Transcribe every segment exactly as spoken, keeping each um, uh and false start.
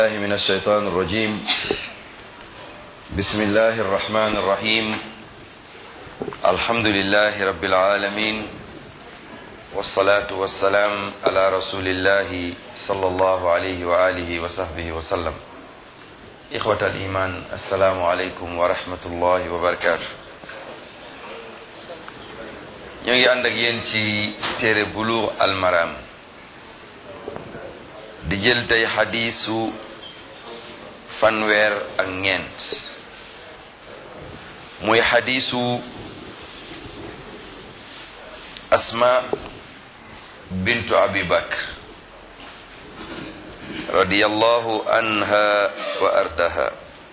الله من الشيطان الرجيم بسم الله الرحمن الرحيم الحمد لله رب العالمين والصلاة والسلام على رسول الله صلى الله عليه وآله وصحبه وسلم إخوة الإيمان السلام عليكم ورحمة الله وبركاته ñoo ngi ànd ak yéen ci téere Buluugh al Maram di jël tey xadiisu fanweer ak ñeent muy xadiisu Asma bintu Abi Bakr radiyallahu anha wa ardaha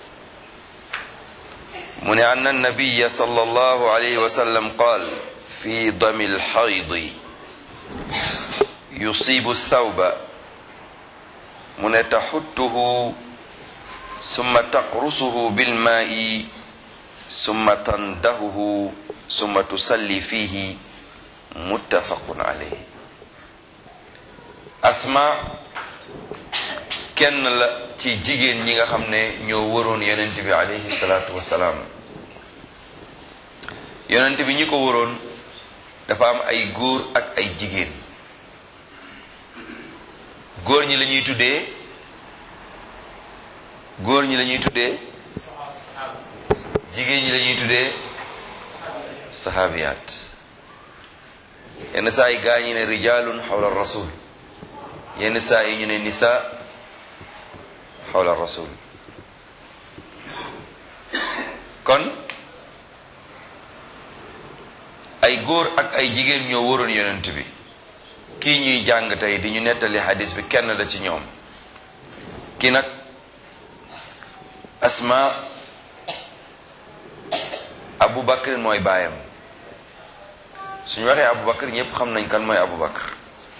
mu ne anna nabiyya sallallahu alayhi wa sallam qaal fi dami alxaydi yusibu thawba mu ne taxuttuhu summa taqrusuhu bilmaai summa tandahuhu summa tusalli fihi muttafaqun alayhi. Asma kenn la ci jigéen ñi nga xam ne ñoo waroon yonent bi alayhi salaatu wassalaam. yonent bi ñi ko waroon dafa am ay góor ak ay jigéen. góor ñi la ñuy tuddee góor ñi la ñuy tuddee jigéen ñi la ñuy tuddee sahabiyaat. yenn saa yi gaa ñi ne rijalun xawla rasul, yenn saa yi ñu ne nisa xawla rasul. kon ay góor ak ay jigéen ñoo waroon yonent bi. kii ñuy jàng tey di ñu nettali xadis bi kenn la ci ñoom. kii nag Asma Abu Bakr mooy baayam. suñu waxee Abu Bakr ñëpp xam nañ kan mooy Abu Bakr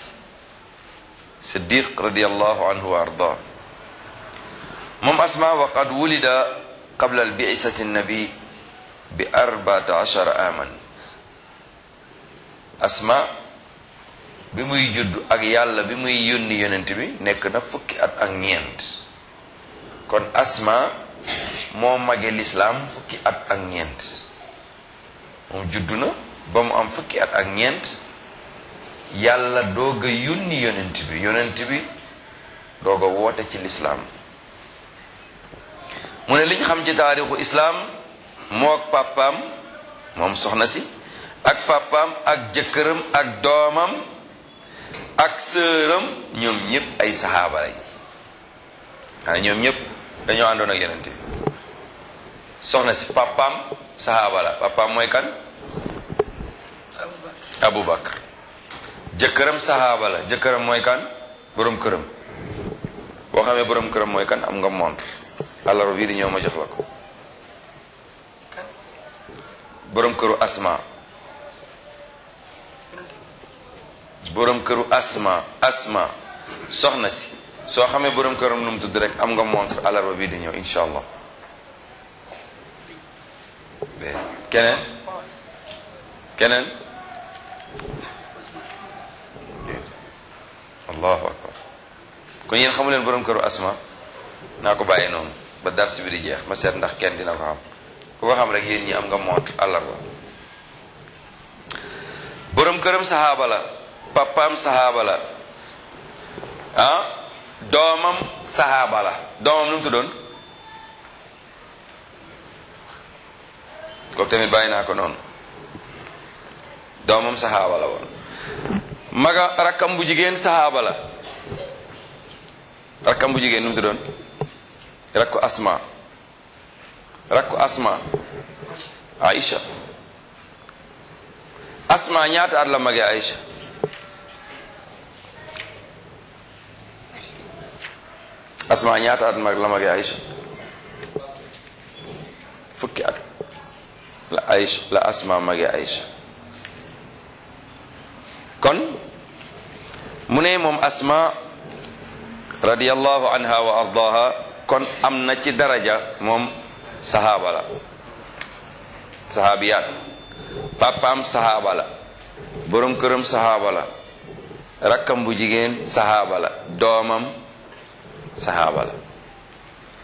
Siddiq radiyallahu anhu wa arda. moom Asma wa qad wulida qabla al-bi'sati an-nabi bi arba'ata ashara aman. Asma bi muy judd ak yàlla bi muy yónni yonent bi nekk na fukki at ak ñeent. kon Asma moo mage lislaam fukki at ak ñeent. moom juddu na ba mu am fukki at ak ñeent yàlla doog a yónni yonent bi yonent bi doog a woote ci lislaam. mu ne liñ xam ci taarixu islaam moo ak pàppaam moom soxna si ak pàppaam ak jëkkëram ak doomam ak sëram ñoom ñëpp ay saxaaba lañ. xanaa ñoom ñëpp dañoo àndoon ak yonent bi. soxna si papaam saxaaba la. papaam mooy kan? Abu Bakr. jëkkëram saxaaba la. jëkkëram mooy kan? borom këram. boo xamee borom këram mooy kan am nga montre. alors bii di ñëw ma jox la ko. borom këru Asma. borom këru Asma Asma soxna si soo xamee borom këram nu mu tudd rek am nga montre alarba bii di ñëw insha allah. keneen keneen allahu akbar. kon yéen xamu leen borom këru Asma. naa ko bàyyee noonu ba dars bi di jeex ma seet ndax kenn dina ko xam. ku ko xam rek yéen ñi am nga montre alarba. borom këram saxaaba la. papaam saxaaba la. ah doomam saxaaba la. doomam nu mu tuddoon kooku tamit bàyyi naa ko noonu. doomam saxaaba la woon. maga rakkam bu jigéen saxaaba la. rakkam bu jigéen nu mu tuddoon rakku Asma. rakku Asma Aïcha. Asma ñaata at la magee Aïcha? Asma ñaata at mag la magee Aïcha? fukki at la Aïcha la Asma magee Aïcha. kon mu ne moom Asma radiyallahu anha wa ardaha kon am na ci daraja moom sahaaba la. sahabiyaat. papaam sahaaba la. borom këram sahaaba la. rakkam bu jigéen sahaaba la. doomam sahaaba la.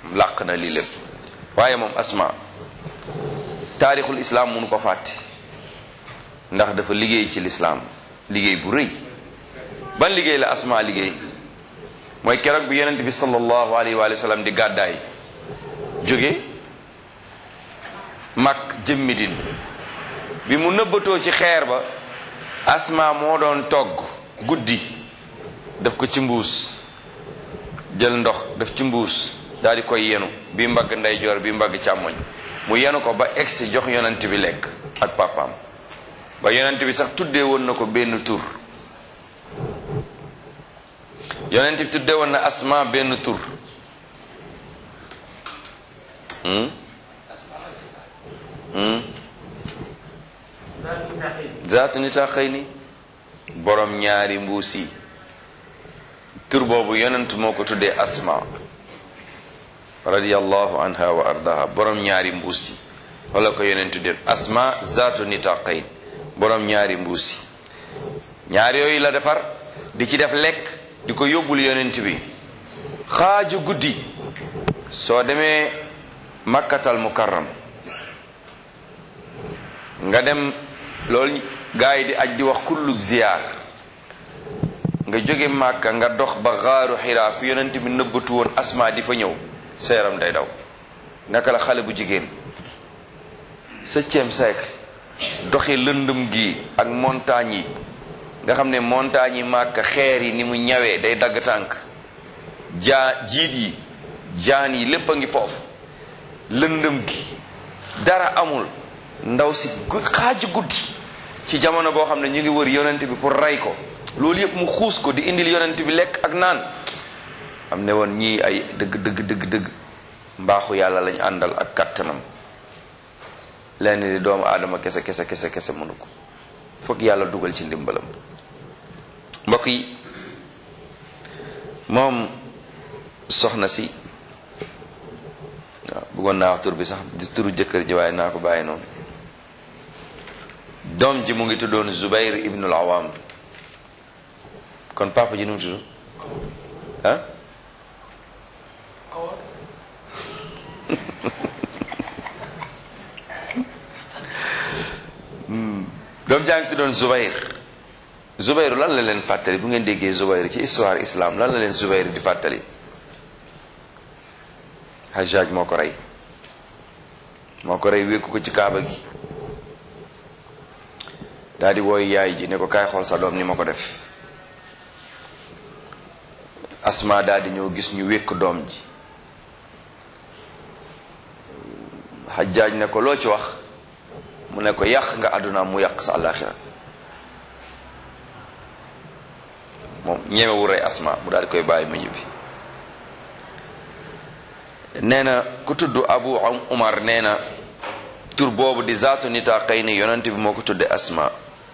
làq na lii lépp. waaye moom Asma taarixul islaam mënu ko fàtte ndax dafa liggéey ci lislaam liggéey bu rëy. ban liggéey la Asma liggéey mooy keroog bi yonent bi sallallahu alayhi wa sallam di gàddaay jóge Makka jëm Medine bi mu nëbbatoo ci xeer ba Asma moo doon togg guddi def ko ci mbuus jël ndox def ci mbuus daal di koy yenu bi mbagg ndeyjoor bi mbagg càmmoñ mu yenu ko ba egsi jox yonent bi lekk ak papaam ba yonent bi sax tuddee woon na ko benn tur yonent bi tuddee woon na Asma benn tur hmm? hmm? zaatu nitaqayni borom ñaari mbuus yi tur boobu yonent moo ko tuddee Asma radiyallahu anha wa ardaha borom ñaari mbuus yi wala ko yonent tuddee Asma zaatu nitaqayn borom ñaari mbuus yi ñaar yooyu la defar di ci def lekk di ko yóbbul yonent bi xaaju guddi soo demee makkatal mukarram nga dem loolu gaa yi di aj di wax kullug ziyaar nga jóge màkka nga dox ba xaaru xiraa fi yonent bi nëbbatu woon Asma di fa ñëw sa yaram day daw. naka la xale bu jigéen septième siècle doxi lëndëm gi ak montagne yi nga xam ne montagne yi màkka xeer yi ni mu ñawee day dagg tànk jaa jiit yi jaan yi lépp a ngi foofu lëndëm gi dara amul ndaw si xaaju guddi ci jamono boo xam ne ñu ngi wër yonent bi pour rey ko loolu yëpp mu xuus ko di indil yonent bi lekk ak naan am ne woon ñii ay dëgg dëgg dëgg dëgg mbaaxu yàlla lañ àndal ak kattanam lenn di doomu aadama kese kese kese kese mënu ko fokk yàlla dugal ci ndimbalam. mbokk yi moom soxna si waaw bëggoon naa wax tur bi sax di turu jëkkër ji waaye naa ko bàyyi noonu doom ji mu ngi tuddoon Zubayr ibnul Awam kon papa ji nu mu tudd ah doom jaa ngi tuddoon Zubayr Zubayr lan la leen fàttali bu ngeen déggee Zubayr ci histoire islam lan la leen Zubayr di fàttali Hajjaj moo ko rey moo ko rey wékku ko ci kaaba gi daal di wooy yaay ji ne ko kaay xool sa doom ni ma ko def Asma daal di ñëw gis ñu wékk doom ji Hajjaj ne ko loo ci wax mu ne ko yàq nga àdduna mu yàq sa àllaaxira moom ñemewul rey Asma mu daal di koy bàyyi mu ñibbi. nee na ku tudd Abu Umar nee na tur boobu di zaatu nitaqayni yonent bi moo ko tudde Asma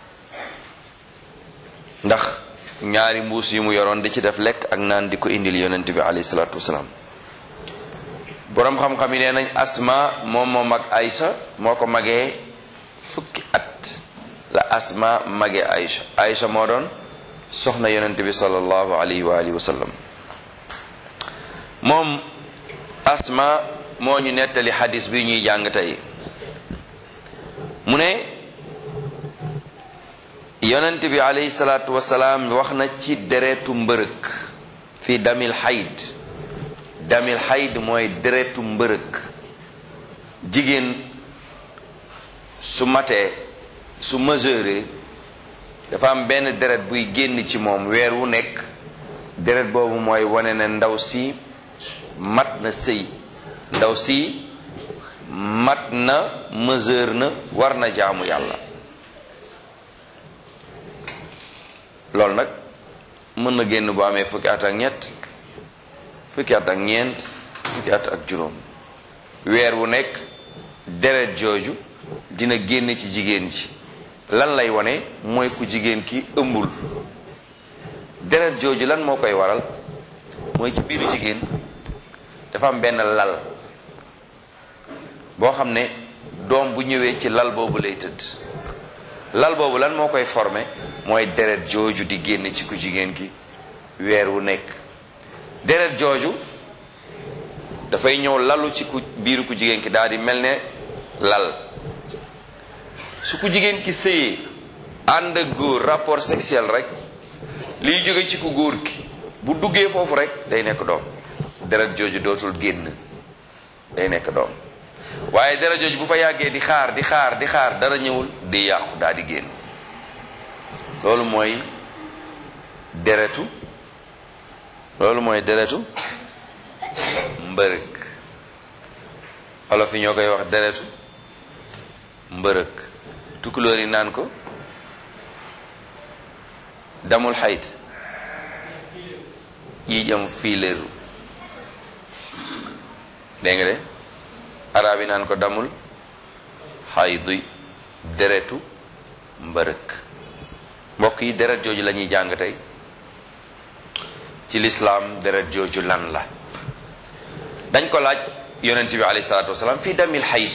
ndax ñaari mbuus yu mu yoroon di ci def lekk ak naan di ko indil yonent bi alayhi salaatu wasalaam. boroom xam-xam yi nee nañ Asma moom moo mag Aysa moo ko magee fukki at la Asma magee Aysa Aysa moo doon soxna yonent bi sallallahu alayhi wa alihi wa sallam. moom Asma moo ñu nettali xadis bi ñuy jàng tey mu ne yonent bi alayhi salaatu wasalaam wax na ci deretu mbërëk fi damil xayd damil xayd mooy deretu mbërëk jigéen su matee su mesuré dafa am benn deret buy génn ci moom weer wu nekk deret boobu mooy wane ne ndaw si mat na sëy ndaw si mat na mesure na war na jaamu yàlla. loolu nag mën na génn bu amee fukki at ak ñett fukki at ak ñeent fukki at ak juróom weer wu nekk deret jooju dina génn ci jigéen ji lan lay wane mooy ku jigéen ki ëmbul. deret jooju lan moo koy waral mooy ci biiru jigéen dafa am benn lal boo xam ne doom bu ñëwee ci lal boobu lay tëdd lal boobu lan moo koy formé mooy deret jooju di génn ci ku jigéen ki weer wu nekk. deret jooju dafay ñëw lalu ci ku biiru ku jigéen ki daal di mel ne lal. su ku jigéen ki sëyee ànd ak góor rapport sexuel rek liy jóge ci ku góor ki bu duggee foofu rek day nekk doom. deret jooju dootul génn, day nekk doom. waaye deret jooju bu fa yàggee di xaar di xaar di xaar dara ñëwul di yàqu daal di génn. loolu mooy deretu loolu mooy deretu mbërëg. olof yi ñoo koy wax deretu mbërëg. tukulóor yi naan ko damul xayt yi jam fiileeru. dégg nga de arab yi naan ko damul xaydu, deretu mbërëg. mbokk yi deret jooju la ñuy jàng tey ci lislaam. deret jooju lan la? dañ ko laaj yonent bi alayhi salaatu wasalaam fii damil xayd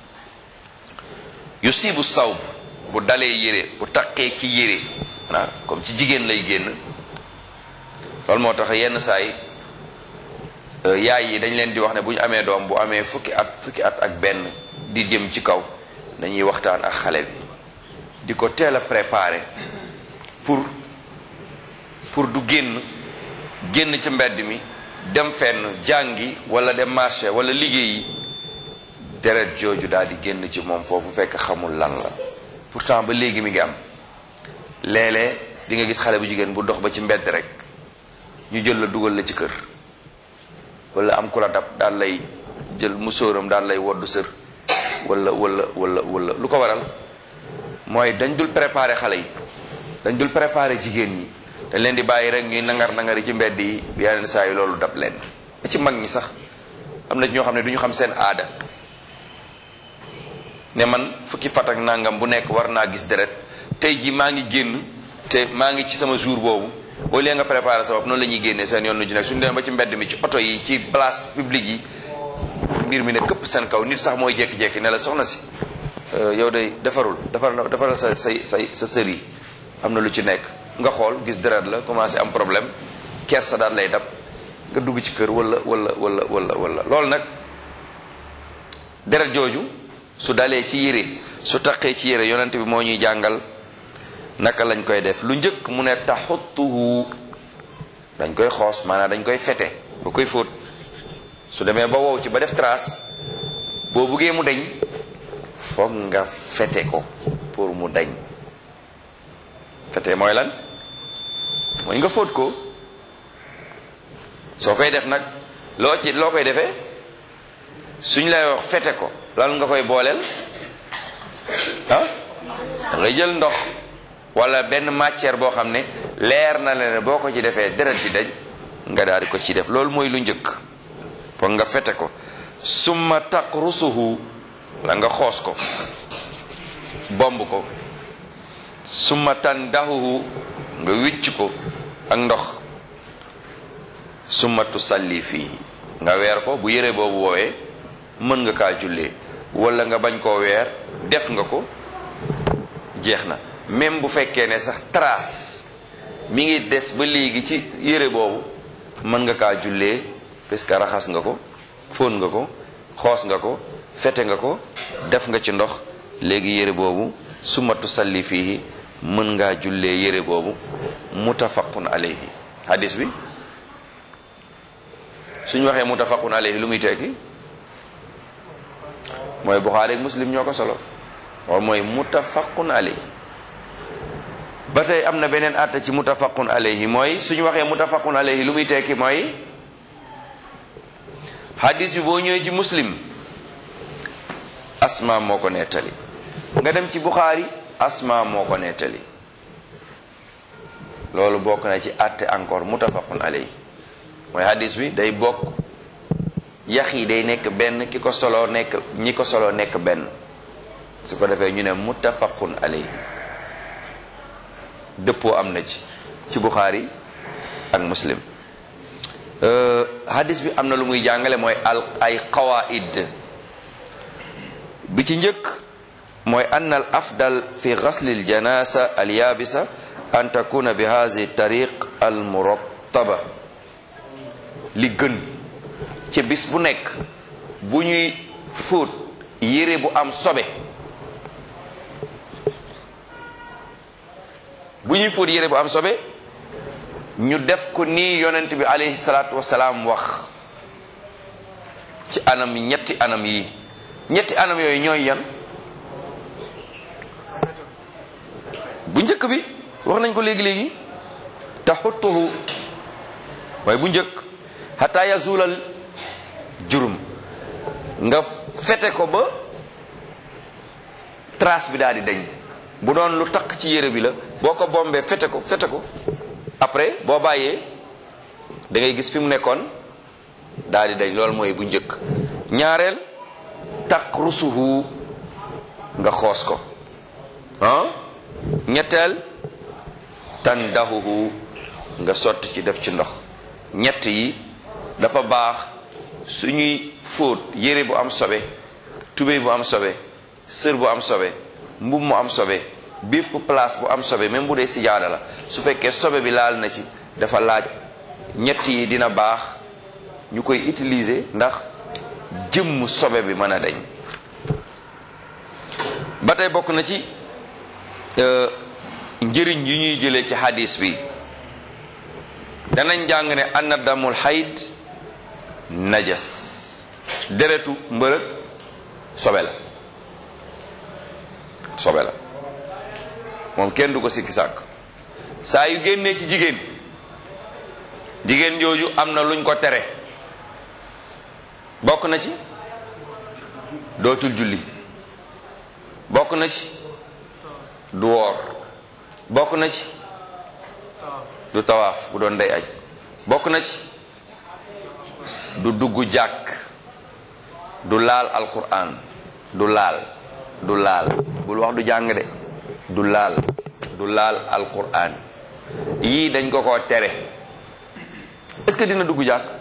yusibu sawb, bu dalee yére, bu taqee ci yére ah comme ci jigéen lay génn. loolu moo tax yenn saa yi yaay yi dañ leen di wax ne bu ñu amee doom bu amee fukki at fukki at ak benn di jëm ci kaw dañuy waxtaan ak xale bi di ko teel a préparer pour pour du génn génn ci mbedd mi dem fenn jàngi wala dem marché wala liggéeyi deret jooju daal di génn ci moom foofu fekk xamul lan la. pourtant ba léegi mi ngi am léeg-léeg di nga gis xale bu jigéen bu dox ba ci mbedd rek ñu jël la dugal la ci kër, wala am ku la dab daal lay jël musóoram daal lay woddu sër wala wala wala wala lu ko waral mooy dañ dul préparer xale yi, dañ dul préparer jigéen ñi, dañ leen di bàyyi rek ñuy nangar nangari ci mbedd yi yeneen saa yi loolu dab leen. ba ci mag ñi sax am na ñoo xam ne du ñu xam seen aada ne man fukki fat ak nangam bu nekk war naa gis deret, tey ji maa ngi génn te maa ngi ci sama jour boobu. au lieu nga préparer sa bopp noonu la ñuy génnee seen yoon lu ci nekk suñu demee ba ci mbedd mi ci oto yi ci place publique yi mbir mi ne këpp seen kaw. nit sax mooy jékki-jékki ne la soxna si yow day defarul defar defaral sa say say sa sër yi am na lu ci nekk. nga xool gis deret la commencé am problème kersa daal lay dab nga dugg ci kër wala wala wala wala wala loolu nag deret jooju su dalee ci yére, su taqee ci yére, yonent bi moo ñuy jàngal naka lañ koy def. lu njëkk mu ne taxuttuhu, dañ koy xoos, maanaam dañ koy fete ba koy fóot. su demee ba wow ci ba def trace, boo buggee mu dañ foog nga fete ko pour mu dañ. fete mooy lan? mooy nga fóot ko. soo koy def nag loo ci loo koy defee suñ lay wax fete ko lan nga koy booleel ah ngay jël ndox wala benn matière boo xam ne leer na la ne boo ko ci defee deret bi dañ nga daal di ko ci def. loolu mooy lu njëkk, foog nga fete ko. summa taqrusuhu, la nga xoos ko bomb ko. summa tandahuhu, nga wicc ko ak ndox. summa tusalli fii, nga weer ko. bu yére boobu woowee mën nga kaa jullee, wala nga bañ koo weer def nga ko jeex na. même bu fekkee ne sax trace mi ngi des ba léegi ci yére boobu mën nga kaa jullee parce que raxas nga ko, fóon nga ko, xoos nga ko, fete nga ko, def nga ci ndox. léegi yére boobu summa tusalli fii, mën ngaa jullee yére boobu. muttafaqun alayhi. hadis bi suñu waxee muttafaqun alayhi lu muy tekki? mooy Buxaari ak Muslim ñoo ko solo. waaw mooy muttafaqun alayhi. ba tey am na beneen àtte ci muttafaqun alayhi, mooy suñu waxee muttafaqun alayhi lu muy tekki mooy hadis bi boo ñëwee ci Muslim Asma moo ko nettali, nga dem ci Buxaari Asma moo ko nettali. loolu bokk na ci àtte encore muttafaqun alayhi, mooy hadis bi day bokk yax yi day nekk benn, ki ko solo nekk ñi ko solo nekk benn. su ko defee ñu ne muttafaqun alayhi. dëppoo am na ci ci Buxaari ak Muslim. hadis bi am na lu muy jàngale mooy al ay qawaid. bi ci njëkk mooy ann al afdal fi ghasli al janasa al yabisa an takuna bi hadhihi tariq al murattaba. li gën ci bis bu nekk bu ñuy fóot yére bu am sobe bu ñuy fóot yére bu am sobe ñu def ko nii yonent bi alayhi salaatu wasalaam wax ci anam ñetti anam yi ñetti anam yooyu ñooy yan bu njëkk bi wax nañ ko léegi-léegi taxutuhu waaye bu njëkk hatta yazulal jurum nga fete ko ba trace bi daal di dañ bu doon lu taq ci yére bi la boo ko bombee fete ko fete ko après boo bàyyee da ngay gis fi mu nekkoon daal di dañ loolu mooy bu njëkk ñaareel taqrusuhu nga xoos ko ah ñetteel tandahuhu nga sotti ci def ci ndox ñett yi dafa baax suñuy fóot yére bu am sobe tubéy bu am sobe sër bu am sobe mbub mu am sobe bépp place bu am sobe même bu dee sijaada la su fekkee sobe bi laal na ci dafa laaj ñett yi dina baax ñu koy utiliser ndax jëmm sobe bi mën a dañ ba tey bokk na ci njëriñ yi ñuy jëlee ci hadis bi danañ jàng ne anna damul hayd najas deretu mbërëg sobe la sobe la moom kenn du ko sikki sàkk saa yu génnee ci jigéen jigéen jooju am na luñ ko tere bokk na ci dootul julli bokk na ci du woor bokk na ci du tawaaf bu doon day aj bokk na ci du dugg jàkk du laal alquran du laal du laal bul wax du jàng de du laal du laal alquran yii dañ ko ko tere est-ce que dina dugg jàkk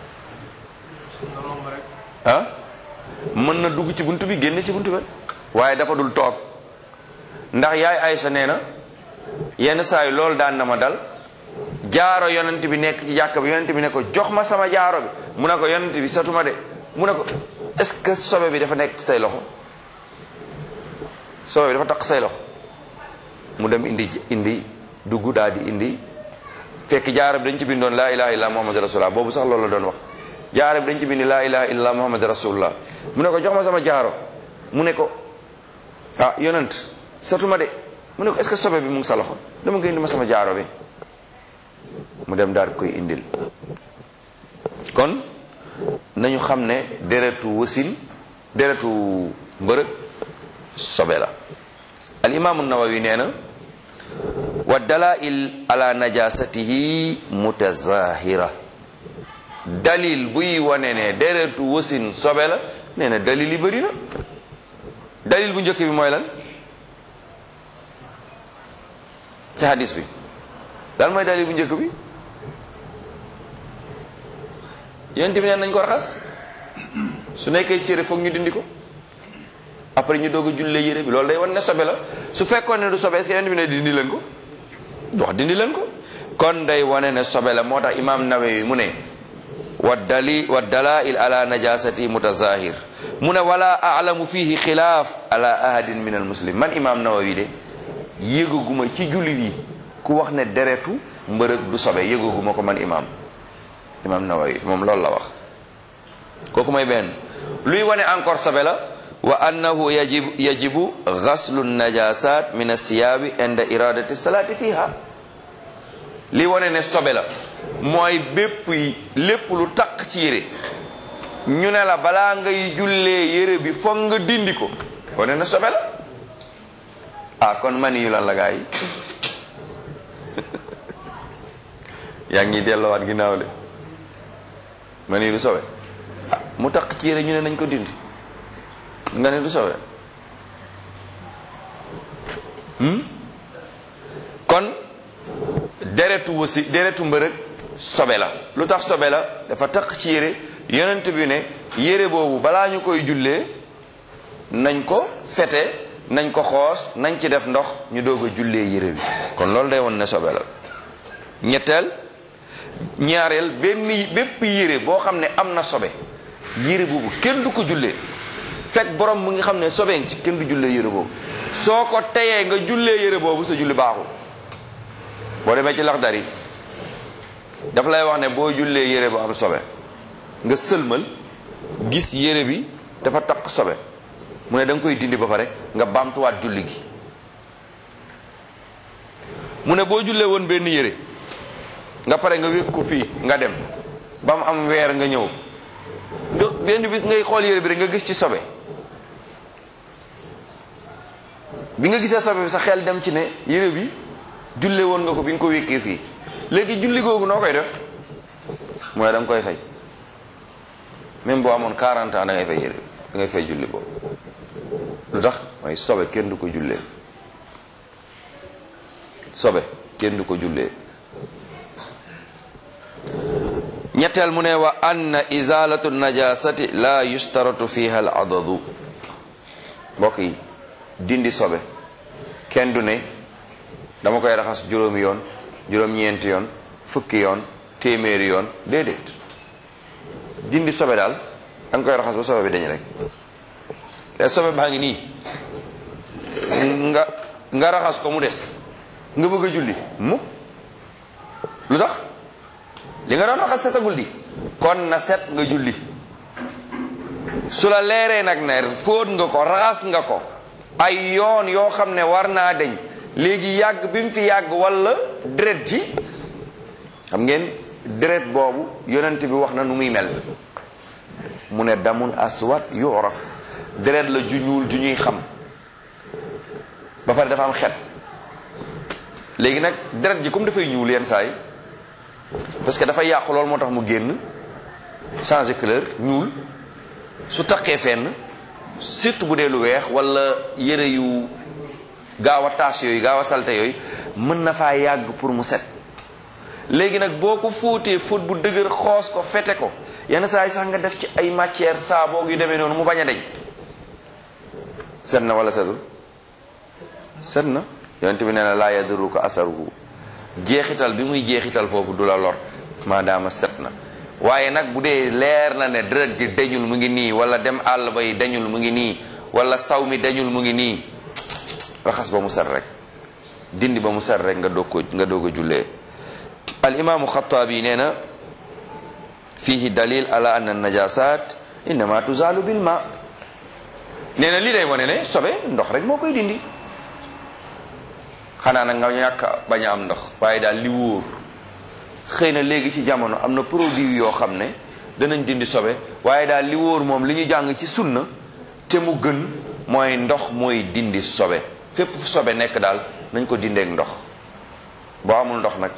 ah mën na dugg ci buntu bi génn ci buntu bi waaye dafa dul toog ndax yaay Aysa nee na yenn saa yi loolu daan na ma dal jaaro yonent bi nekk ci jàkka bi yonent bi ne ko jox ma sama jaaro bi mu ne ko yonent bi satuma de mu ne ko est-ce que sobe bi dafa nekk ci say loxo sobe bi dafa takk say loxo mu dem indi indi dugg daal di indi fekk jaaro bi dañ ci bindoon laa ilaha illa muhammad rasulullah boobu sax loolu la doon wax jaaro bi dañ ci bindi laa ilaha illa muhammad rasulullah mu ne ko jox ma sama jaaro mu ne ko ah yonent satuma de mu ne ko est-ce que sobe bi mu ngi sa loxo dama nga indi ma sama jaaro bi mu dem daal koy indil kon nañu xam ne deretu wasin deretu mbërëg sobe la al imaamu nawawi nee na wa dalail ala najasatihi mutazahira dalil buy wane ne deretu wasin sobe la nee na dalil yi bëri na dalil bu njëkk bi mooy lan ci hadis bi daal mooy dalil bu njëkk bi yonent bi neen nañ ko raxas su nekkee cere foog ñu dindi ko après ñu doog a jullee yére bi loolu day wan ne sobe la su fekkoon ne du sobe est-ce que yonent bi ne dindi leen ko wax dindi leen ko kon day wane ne sobe la moo tax imam Nawawi mu ne wa dali wa dalail ala najasati mutazahir mu ne wala a'lamu fihi xilaaf ala ahadin min al muslim man imam Nawawi de yëgaguma ci jullit yi ku wax ne deretu mbërëg du sobe yëgaguma ko man imam imam Nawawi moom loolu la wax kooku mooy benn luy wane encore sobe la wa annahu yajibu yajibu ghaslu najasat min as-siyabi inda iradati salati fiha li wane ne sobe la mooy bépp yi lépp lu taq ci yére ñu ne la balaa ngay jullee yére bi foog nga dindi ko wane ne sobe la ah kon mani yu lan la gaa yi yaa ngi delloowaat ginnaaw de mani du sobe ah mu taq ci yére ñu ne nañ ko dindi nga ne du sobe hmm? kon deretu wasi deretu mbërëg sobe la lu tax sobe la dafa taq ci yére yonent bi ne yére boobu balaa ñu koy jullee nañ ko fete nañ ko xoos nañ ci def ndox ñu doog a jullee yére bi kon loolu day won ne sobe la ñetteel ñaareel benn bépp yére boo xam ne am na sobe yére boobu kenn du ko jullee fekk borom mu ngi xam ne sobeen ci kenn du jullee yére boobu soo ko teyee nga jullee yére boobu sa julli baaxul. boo demee ci Laxdari daf lay wax ne boo jullee yére bu am sobe nga sëlmal gis yére bi dafa takk sobe mu ne da nga koy dindi ba pare nga baamtuwaat julli gi. mu ne boo jullee woon benn yére nga pare nga wékk ko fii nga dem ba mu am weer nga ñëw nga benn bis ngay xool yére bi rek nga gis ci sobe bi nga gisee sobe bi sa xel dem ci ne yére bi jullee woon nga ko bi nga ko wékkee fii léegi julli googu noo koy def mooy da nga koy fay même boo amoon quarante ans da ngay fay yére da ngay fay julli boobu. lu tax mooy sobe kenn du ko jullee sobe kenn du ko jullee. ñetteel mu ne wa anna izalatu najasati la yustaratu fiha al adadu. mbokk yi dindi sobe kenn du ne dama koy raxas juróomi yoon juróom-ñeenti yoon fukki yoon téeméeri yoon déedéet dindi sobe daal da nga koy raxas ba sobe bi dañ rek te sobe baa ngi nii nga nga raxas ko mu des nga bëgg a julli mu lu tax li nga doon raxas setagul di kon na set nga julli su la leeree nag ne fóot nga ko raxas nga ko ay yoon yoo xam ne war naa deñ léegi yàgg bi mu fi yàgg walla deret ji xam ngeen deret boobu yonent bi wax na nu muy mel mu ne damun aswad yu'raf deret la ju ñuul ju ñuy xam ba pare dafa am xet léegi nag deret ji comme dafay ñuul yenn saa yi parce que dafay yàqu loolu moo tax mu génn changer couleur ñuul su taqee fenn surtout bu dee lu weex walla yére yu gaaw a tache yooyu gaaw a salte yooyu mën na faa yàgg pour mu set léegi nag boo ko fóotee fóot bu dëgër xoos ko fete ko yenn saa yi sax nga def ci ay matière saaboo yu demee noonu mu bañ a deñ set na walla setul set na yonent bi nee na laa yadurru ko asaruhu jeexital bi muy jeexital foofu du la lor maadaama set na waaye nag bu dee leer na ne deret ji dañul mu ngi nii wala dem àll ba yi dañul mu ngi nii wala saw mi dañul mu ngi nii raxas ba mu set rek dindi ba mu set rek nga doog ko nga doog a jullee. al imaamu Xattaabi nee na fiihi dalil ala anna najasat innama tuzalu bil ma nee na lii day wane ne sobe ndox rek moo koy dindi xanaa nag nga ñàkk bañ a am ndox waaye daal li wóor xëy na léegi ci jamono am na produit yoo xam ne danañ dindi sobe waaye daal li wóor moom li ñu jàng ci sunna te mu gën mooy ndox mooy dindi sobe fépp fu sobe nekk daal nañ ko dindeek ndox boo amul ndox nag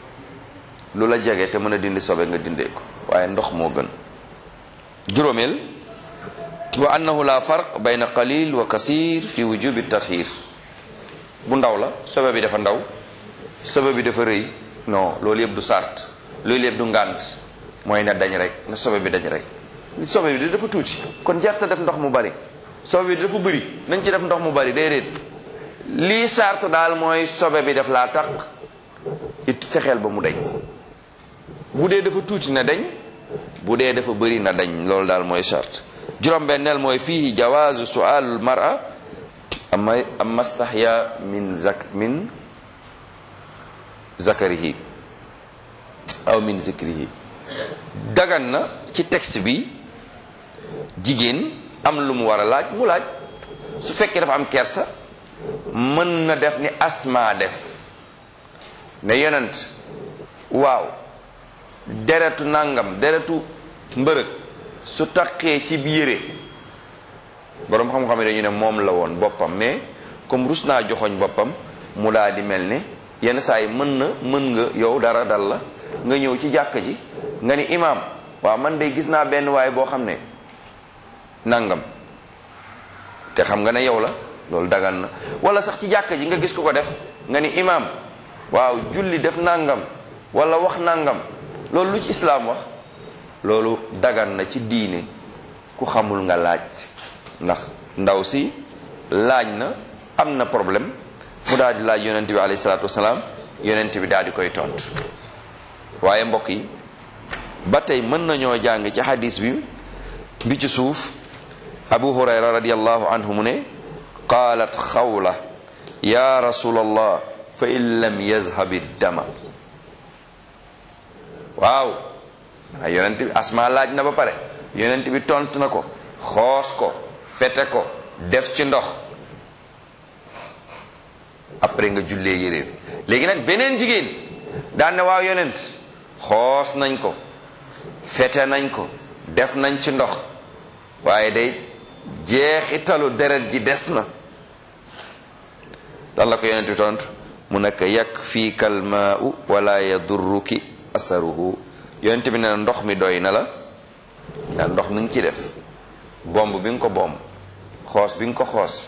lu la jege te mën a dindi sobe nga dindee ko waaye ndox moo gën. juróomeel wa annahu la farq bayna qalil wa kasir fi wujubi tathir bu ndaw la sobe bi dafa ndaw sobe bi dafa rëy non loolu yëpp du sart loolu yëpp du ngànt mooy na dañ rek na sobe bi dañ rek sobe bi dafa tuuti kon jarta def ndox mu bari sobe bi dafa bëri nañ ci def ndox mu bari déedéet lii sart daal mooy sobe bi daf laa taq it fexeel ba mu dañ bu dee dafa tuuti na dañ bu dee dafa bëri na dañ loolu daal mooy sart. juróom-benneel mooy fiihi jawaazu su'aalul mar'a amma amma stahya min zak min zakarihi aw min zikrihi dagan na ci texte bi jigéen am lu mu war a laaj mu laaj su fekkee dafa am kersa mën na def ni Asma def ne yonent waaw deretu nangam deretu mbërëg su taqee ci yére boroom xam-xam yi dañu ne moom la woon boppam mais comme rus naa joxoñ boppam mu daal di mel ne yenn saa yi mën na mën nga yow dara dal la nga ñëw ci jàkka ji nga ni imaam waaw man de gis naa benn waay boo xam ne nangam te xam nga ne yow la loolu dagan na wala sax ci jàkka ji nga gis ko ko def nga ni imaam waaw julli def nangam wala wax nangam loolu lu ci islaam wax loolu dagan na ci diine ku xamul nga laaj ndax ndaw si laaj na am na problème mu daal di laaj yonent bi alayhi salaatu wasalaam yonent bi daal di koy tontu waaye mbokk yi ba tey mën nañoo jàng ci hadis bi bi ci suuf abu hurayra radiyallahu anhu mu ne qaalat xawla ya rasulallah fa in lam yazhabi dama waaw a yonent bi asma laaj na ba pare yonent bi tontu na ko xoos ko fete ko def ci ndox après nga jullee yére léegi nag beneen jigéen daan ne waaw yonent xoos nañ ko fete nañ ko def nañ ci ndox waaye day jeexitalu deret ji des na lan la ko yonent bi tontu mu nekk yakfiika almaau wala yadurruki asaruhu yonent bi ne na ndox mi doy na la ndax ndox mi ngi ci def bomb bi nga ko bomb xoos bi nga ko xoos